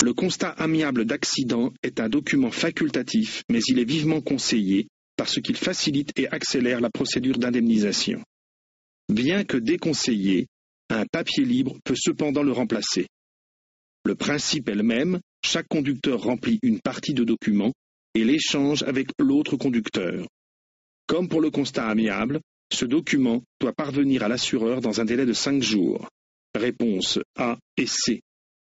Le constat amiable d'accident est un document facultatif, mais il est vivement conseillé parce qu'il facilite et accélère la procédure d'indemnisation. Bien que déconseillé, un papier libre peut cependant le remplacer. Le principe est le même, chaque conducteur remplit une partie de document et l'échange avec l'autre conducteur. Comme pour le constat amiable, ce document doit parvenir à l'assureur dans un délai de 5 jours. Réponses A et C.